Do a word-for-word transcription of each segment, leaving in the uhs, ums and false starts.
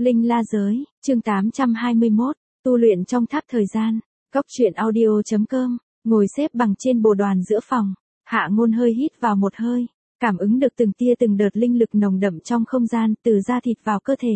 Linh La Giới, chương tám trăm hai mươi mốt, tu luyện trong tháp thời gian, Cốc truyện audio.com, ngồi xếp bằng trên bồ đoàn giữa phòng, Hạ Ngôn hơi hít vào một hơi, cảm ứng được từng tia từng đợt linh lực nồng đậm trong không gian từ da thịt vào cơ thể.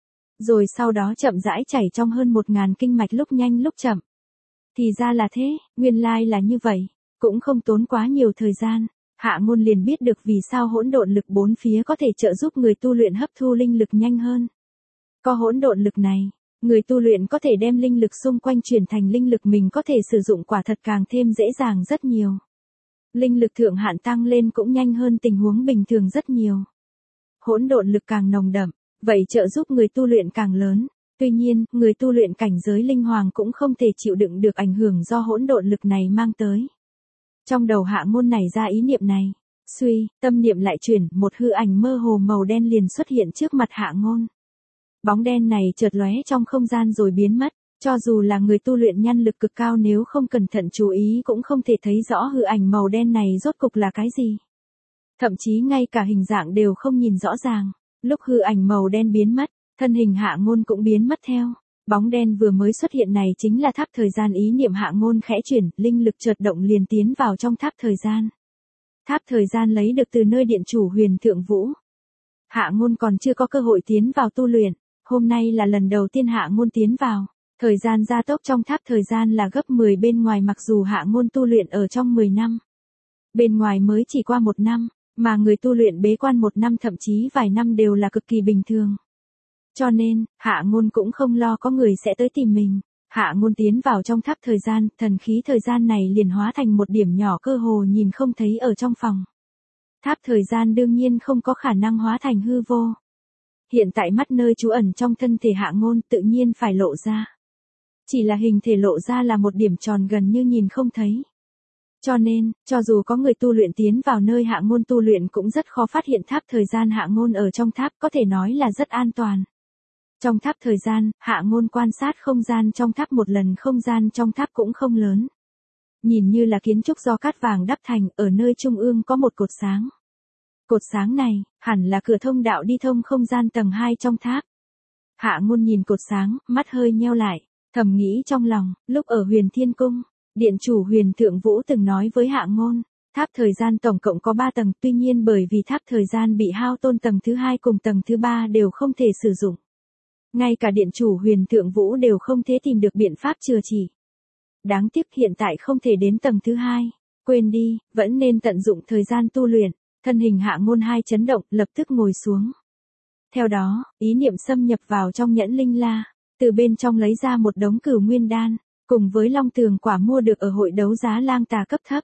Rồi sau đó chậm rãi chảy trong hơn một ngàn kinh mạch lúc nhanh lúc chậm. Thì ra là thế, nguyên lai là như vậy, cũng không tốn quá nhiều thời gian. Hạ Ngôn liền biết được vì sao hỗn độn lực bốn phía có thể trợ giúp người tu luyện hấp thu linh lực nhanh hơn. Có hỗn độn lực này, người tu luyện có thể đem linh lực xung quanh chuyển thành linh lực mình có thể sử dụng quả thật càng thêm dễ dàng rất nhiều. Linh lực thượng hạn tăng lên cũng nhanh hơn tình huống bình thường rất nhiều. Hỗn độn lực càng nồng đậm, vậy trợ giúp người tu luyện càng lớn. Tuy nhiên, người tu luyện cảnh giới linh hoàng cũng không thể chịu đựng được ảnh hưởng do hỗn độn lực này mang tới. Trong đầu Hạ Ngôn nảy ra ý niệm này, suy, tâm niệm lại chuyển, một hư ảnh mơ hồ màu đen liền xuất hiện trước mặt Hạ Ngôn. Bóng đen này chợt lóe trong không gian rồi biến mất, cho dù là người tu luyện nhân lực cực cao nếu không cẩn thận chú ý cũng không thể thấy rõ hư ảnh màu đen này rốt cục là cái gì. Thậm chí ngay cả hình dạng đều không nhìn rõ ràng. Lúc hư ảnh màu đen biến mất, thân hình Hạ Ngôn cũng biến mất theo. Bóng đen vừa mới xuất hiện này chính là tháp thời gian. Ý niệm Hạ Ngôn khẽ chuyển, linh lực chợt động liền tiến vào trong tháp thời gian. Tháp thời gian lấy được từ nơi điện chủ Huyền Thượng Vũ. Hạ Ngôn còn chưa có cơ hội tiến vào tu luyện, hôm nay là lần đầu tiên Hạ Ngôn tiến vào. Thời gian gia tốc trong tháp thời gian là gấp mười bên ngoài, mặc dù Hạ Ngôn tu luyện ở trong mười năm. Bên ngoài mới chỉ qua một năm, mà người tu luyện bế quan một năm thậm chí vài năm đều là cực kỳ bình thường. Cho nên, Hạ Ngôn cũng không lo có người sẽ tới tìm mình. Hạ Ngôn tiến vào trong tháp thời gian, thần khí thời gian này liền hóa thành một điểm nhỏ cơ hồ nhìn không thấy ở trong phòng. Tháp thời gian đương nhiên không có khả năng hóa thành hư vô. Hiện tại mắt nơi trú ẩn trong thân thể Hạ Ngôn tự nhiên phải lộ ra. Chỉ là hình thể lộ ra là một điểm tròn gần như nhìn không thấy. Cho nên, cho dù có người tu luyện tiến vào nơi Hạ Ngôn tu luyện cũng rất khó phát hiện tháp thời gian Hạ Ngôn ở trong tháp, có thể nói là rất an toàn. Trong tháp thời gian, Hạ Ngôn quan sát không gian trong tháp một lần, không gian trong tháp cũng không lớn. Nhìn như là kiến trúc do cát vàng đắp thành, ở nơi trung ương có một cột sáng. Cột sáng này, hẳn là cửa thông đạo đi thông không gian tầng hai trong tháp. Hạ Ngôn nhìn cột sáng, mắt hơi nheo lại, thầm nghĩ trong lòng, lúc ở Huyền Thiên Cung, điện chủ Huyền Thượng Vũ từng nói với Hạ Ngôn, tháp thời gian tổng cộng có ba tầng, tuy nhiên bởi vì tháp thời gian bị hao tổn, tầng thứ hai cùng tầng thứ ba đều không thể sử dụng. Ngay cả điện chủ Huyền Thượng Vũ đều không thể tìm được biện pháp chữa trị. Đáng tiếc hiện tại không thể đến tầng thứ hai, quên đi, vẫn nên tận dụng thời gian tu luyện. Thân hình Hạ Ngôn hai chấn động, lập tức ngồi xuống. Theo đó, ý niệm xâm nhập vào trong nhẫn linh la, từ bên trong lấy ra một đống cửu nguyên đan, cùng với long tường quả mua được ở hội đấu giá lang tà cấp thấp.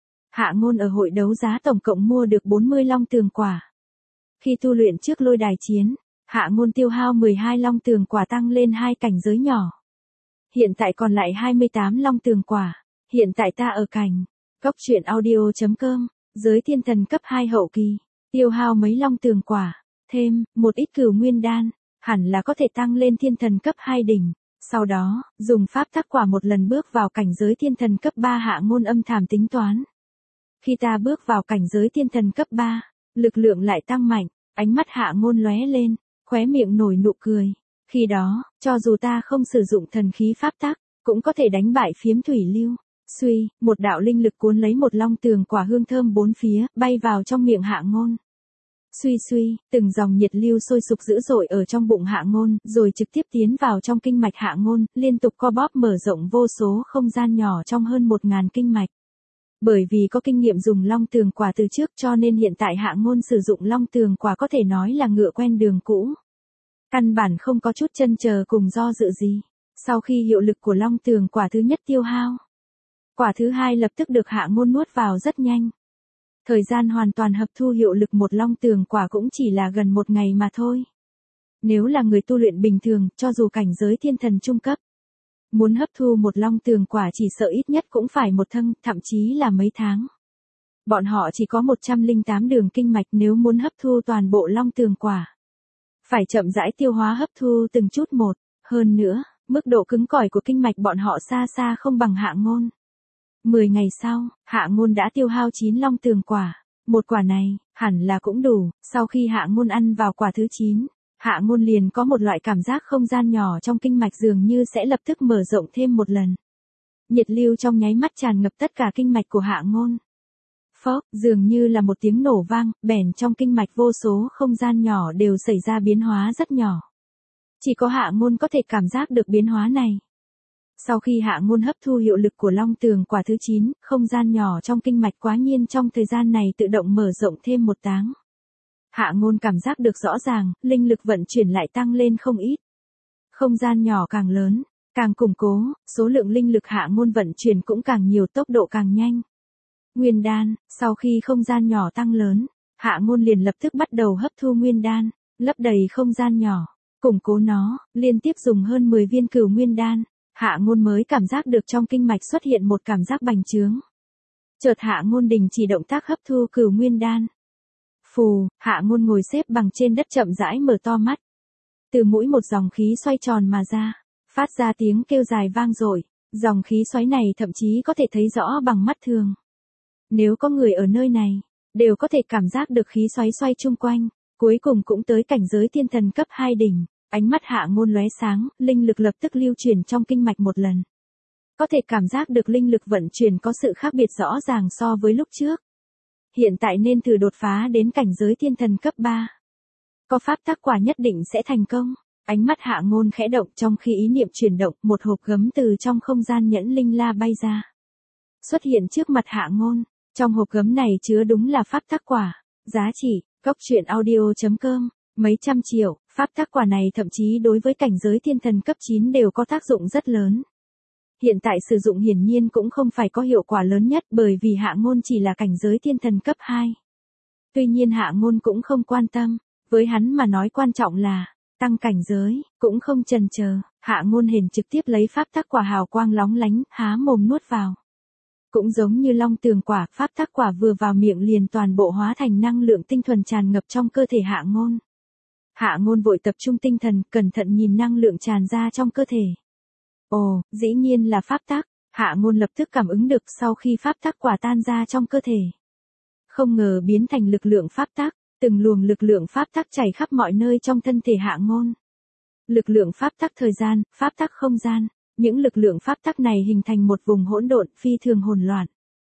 Hạ Ngôn ở hội đấu giá tổng cộng mua được bốn mươi long tường quả. Khi tu luyện trước lôi đài chiến, Hạ Ngôn tiêu hao mười hai long tường quả tăng lên hai cảnh giới nhỏ. Hiện tại còn lại hai mươi tám long tường quả. Hiện tại ta ở cảnh Cốc truyện audio.com, giới thiên thần cấp hai hậu kỳ, tiêu hao mấy long tường quả, thêm một ít cửu nguyên đan, hẳn là có thể tăng lên thiên thần cấp hai đỉnh. Sau đó, dùng pháp tắc quả một lần bước vào cảnh giới thiên thần cấp ba. Hạ Ngôn âm thầm tính toán. Khi ta bước vào cảnh giới thiên thần cấp ba, lực lượng lại tăng mạnh, ánh mắt Hạ Ngôn lóe lên, khóe miệng nổi nụ cười. Khi đó, cho dù ta không sử dụng thần khí pháp tắc, cũng có thể đánh bại phiếm thủy lưu. Suy, một đạo linh lực cuốn lấy một long tường quả hương thơm bốn phía, bay vào trong miệng Hạ Ngôn. Suy suy, từng dòng nhiệt lưu sôi sục dữ dội ở trong bụng Hạ Ngôn, rồi trực tiếp tiến vào trong kinh mạch Hạ Ngôn, liên tục co bóp mở rộng vô số không gian nhỏ trong hơn một ngàn kinh mạch. Bởi vì có kinh nghiệm dùng long tường quả từ trước cho nên hiện tại Hạ Ngôn sử dụng long tường quả có thể nói là ngựa quen đường cũ. Căn bản không có chút chần chờ cùng do dự gì. Sau khi hiệu lực của long tường quả thứ nhất tiêu hao, quả thứ hai lập tức được Hạ Ngôn nuốt vào rất nhanh. Thời gian hoàn toàn hấp thu hiệu lực một long tường quả cũng chỉ là gần một ngày mà thôi. Nếu là người tu luyện bình thường, cho dù cảnh giới thiên thần trung cấp, muốn hấp thu một long tường quả chỉ sợ ít nhất cũng phải một thân, thậm chí là mấy tháng. Bọn họ chỉ có một trăm lẻ tám đường kinh mạch, nếu muốn hấp thu toàn bộ long tường quả, phải chậm rãi tiêu hóa hấp thu từng chút một. Hơn nữa, mức độ cứng cỏi của kinh mạch bọn họ xa xa không bằng Hạ Ngôn. mười ngày sau, Hạ Ngôn đã tiêu hao chín long tường quả. Một quả này, hẳn là cũng đủ. Sau khi Hạ Ngôn ăn vào quả thứ chín, Hạ Ngôn liền có một loại cảm giác không gian nhỏ trong kinh mạch dường như sẽ lập tức mở rộng thêm một lần. Nhiệt lưu trong nháy mắt tràn ngập tất cả kinh mạch của Hạ Ngôn. Phốc, dường như là một tiếng nổ vang, bèn trong kinh mạch vô số không gian nhỏ đều xảy ra biến hóa rất nhỏ. Chỉ có Hạ Ngôn có thể cảm giác được biến hóa này. Sau khi Hạ Ngôn hấp thu hiệu lực của Long Tường quả thứ chín, không gian nhỏ trong kinh mạch quá nhiên trong thời gian này tự động mở rộng thêm một táng. Hạ Ngôn cảm giác được rõ ràng, linh lực vận chuyển lại tăng lên không ít. Không gian nhỏ càng lớn, càng củng cố, số lượng linh lực Hạ Ngôn vận chuyển cũng càng nhiều, tốc độ càng nhanh. Nguyên đan, sau khi không gian nhỏ tăng lớn, Hạ Ngôn liền lập tức bắt đầu hấp thu nguyên đan, lấp đầy không gian nhỏ, củng cố nó, liên tiếp dùng hơn mười viên cửu nguyên đan, Hạ Ngôn mới cảm giác được trong kinh mạch xuất hiện một cảm giác bành trướng. Chợt Hạ Ngôn đình chỉ động tác hấp thu cửu nguyên đan. Phù, Hạ Ngôn ngồi xếp bằng trên đất chậm rãi mở to mắt. Từ mũi một dòng khí xoay tròn mà ra, phát ra tiếng kêu dài vang dội, dòng khí xoáy này thậm chí có thể thấy rõ bằng mắt thường. Nếu có người ở nơi này, đều có thể cảm giác được khí xoáy xoay chung quanh, cuối cùng cũng tới cảnh giới thiên thần cấp hai đỉnh, ánh mắt Hạ Ngôn lóe sáng, linh lực lập tức lưu chuyển trong kinh mạch một lần. Có thể cảm giác được linh lực vận chuyển có sự khác biệt rõ ràng so với lúc trước. Hiện tại nên thử đột phá đến cảnh giới thiên thần cấp ba. Có pháp tắc quả nhất định sẽ thành công. Ánh mắt Hạ Ngôn khẽ động, trong khi ý niệm chuyển động, một hộp gấm từ trong không gian nhẫn linh la bay ra. Xuất hiện trước mặt Hạ Ngôn, trong hộp gấm này chứa đúng là pháp tắc quả, giá trị, cốc truyện audio chấm com, mấy trăm triệu, pháp tắc quả này thậm chí đối với cảnh giới thiên thần cấp chín đều có tác dụng rất lớn. Hiện tại sử dụng hiển nhiên cũng không phải có hiệu quả lớn nhất bởi vì Hạ Ngôn chỉ là cảnh giới thiên thần cấp hai. Tuy nhiên Hạ Ngôn cũng không quan tâm, với hắn mà nói quan trọng là tăng cảnh giới, cũng không chần chờ, Hạ Ngôn hền trực tiếp lấy pháp tắc quả hào quang lóng lánh, há mồm nuốt vào. Cũng giống như Long Tường quả, pháp tắc quả vừa vào miệng liền toàn bộ hóa thành năng lượng tinh thuần tràn ngập trong cơ thể Hạ Ngôn. Hạ Ngôn vội tập trung tinh thần, cẩn thận nhìn năng lượng tràn ra trong cơ thể. Ồ, dĩ nhiên là pháp tắc, Hạ Ngôn lập tức cảm ứng được sau khi pháp tắc quả tan ra trong cơ thể. Không ngờ biến thành lực lượng pháp tắc, từng luồng lực lượng pháp tắc chảy khắp mọi nơi trong thân thể Hạ Ngôn. Lực lượng pháp tắc thời gian, pháp tắc không gian, những lực lượng pháp tắc này hình thành một vùng hỗn độn phi thường hỗn loạn.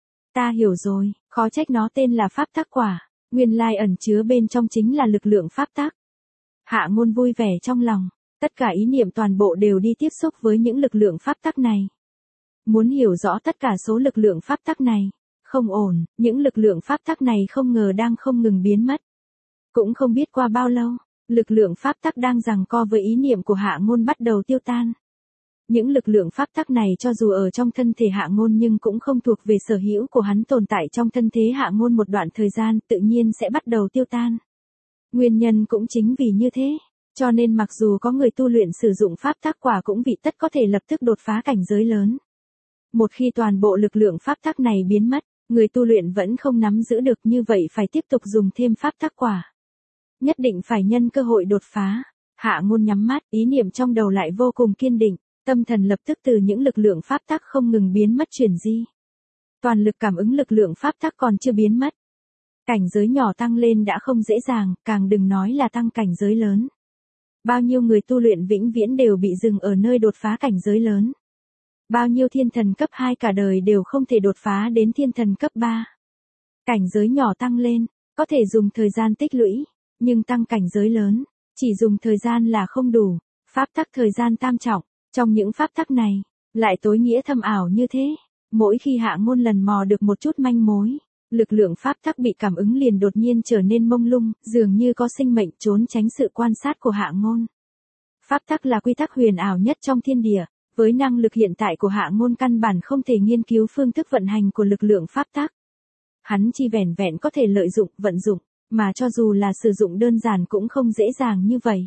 Ta hiểu rồi, khó trách nó tên là pháp tắc quả, nguyên lai ẩn chứa bên trong chính là lực lượng pháp tắc. Hạ Ngôn vui vẻ trong lòng, tất cả ý niệm toàn bộ đều đi tiếp xúc với những lực lượng pháp tắc này. Muốn hiểu rõ tất cả số lực lượng pháp tắc này, không ổn, những lực lượng pháp tắc này không ngờ đang không ngừng biến mất. Cũng không biết qua bao lâu, lực lượng pháp tắc đang giằng co với ý niệm của Hạ Ngôn bắt đầu tiêu tan. Những lực lượng pháp tắc này cho dù ở trong thân thể Hạ Ngôn nhưng cũng không thuộc về sở hữu của hắn, tồn tại trong thân thế Hạ Ngôn một đoạn thời gian tự nhiên sẽ bắt đầu tiêu tan. Nguyên nhân cũng chính vì như thế, cho nên mặc dù có người tu luyện sử dụng pháp tắc quả cũng vì tất có thể lập tức đột phá cảnh giới lớn. Một khi toàn bộ lực lượng pháp tắc này biến mất, người tu luyện vẫn không nắm giữ được, như vậy phải tiếp tục dùng thêm pháp tắc quả. Nhất định phải nhân cơ hội đột phá. Hạ Ngôn nhắm mắt, ý niệm trong đầu lại vô cùng kiên định, tâm thần lập tức từ những lực lượng pháp tắc không ngừng biến mất chuyển di. Toàn lực cảm ứng lực lượng pháp tắc còn chưa biến mất. Cảnh giới nhỏ tăng lên đã không dễ dàng, càng đừng nói là tăng cảnh giới lớn. Bao nhiêu người tu luyện vĩnh viễn đều bị dừng ở nơi đột phá cảnh giới lớn. Bao nhiêu thiên thần cấp hai cả đời đều không thể đột phá đến thiên thần cấp ba. Cảnh giới nhỏ tăng lên, có thể dùng thời gian tích lũy, nhưng tăng cảnh giới lớn, chỉ dùng thời gian là không đủ. Pháp tắc thời gian tam trọng, trong những pháp tắc này, lại tối nghĩa thâm ảo như thế. Mỗi khi Hạ Ngôn lần mò được một chút manh mối, lực lượng pháp tắc bị cảm ứng liền đột nhiên trở nên mông lung, dường như có sinh mệnh trốn tránh sự quan sát của Hạ Ngôn. Pháp tắc là quy tắc huyền ảo nhất trong thiên địa, với năng lực hiện tại của Hạ Ngôn căn bản không thể nghiên cứu phương thức vận hành của lực lượng pháp tắc. Hắn chỉ vẻn vẹn có thể lợi dụng, vận dụng, mà cho dù là sử dụng đơn giản cũng không dễ dàng như vậy.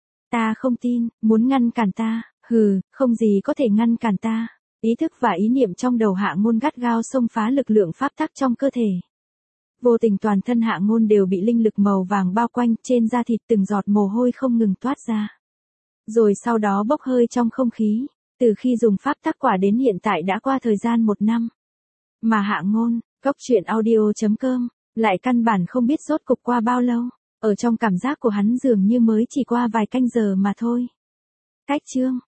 Ta không tin, muốn ngăn cản ta, hừ, không gì có thể ngăn cản ta. Ý thức và ý niệm trong đầu Hạ Ngôn gắt gao xông phá lực lượng pháp tắc trong cơ thể. Vô tình toàn thân Hạ Ngôn đều bị linh lực màu vàng bao quanh, trên da thịt từng giọt mồ hôi không ngừng toát ra. Rồi sau đó bốc hơi trong không khí, từ khi dùng pháp tắc quả đến hiện tại đã qua thời gian một năm. Mà Hạ Ngôn, cốc truyện audio chấm com, lại căn bản không biết rốt cục qua bao lâu. Ở trong cảm giác của hắn dường như mới chỉ qua vài canh giờ mà thôi. Cách chương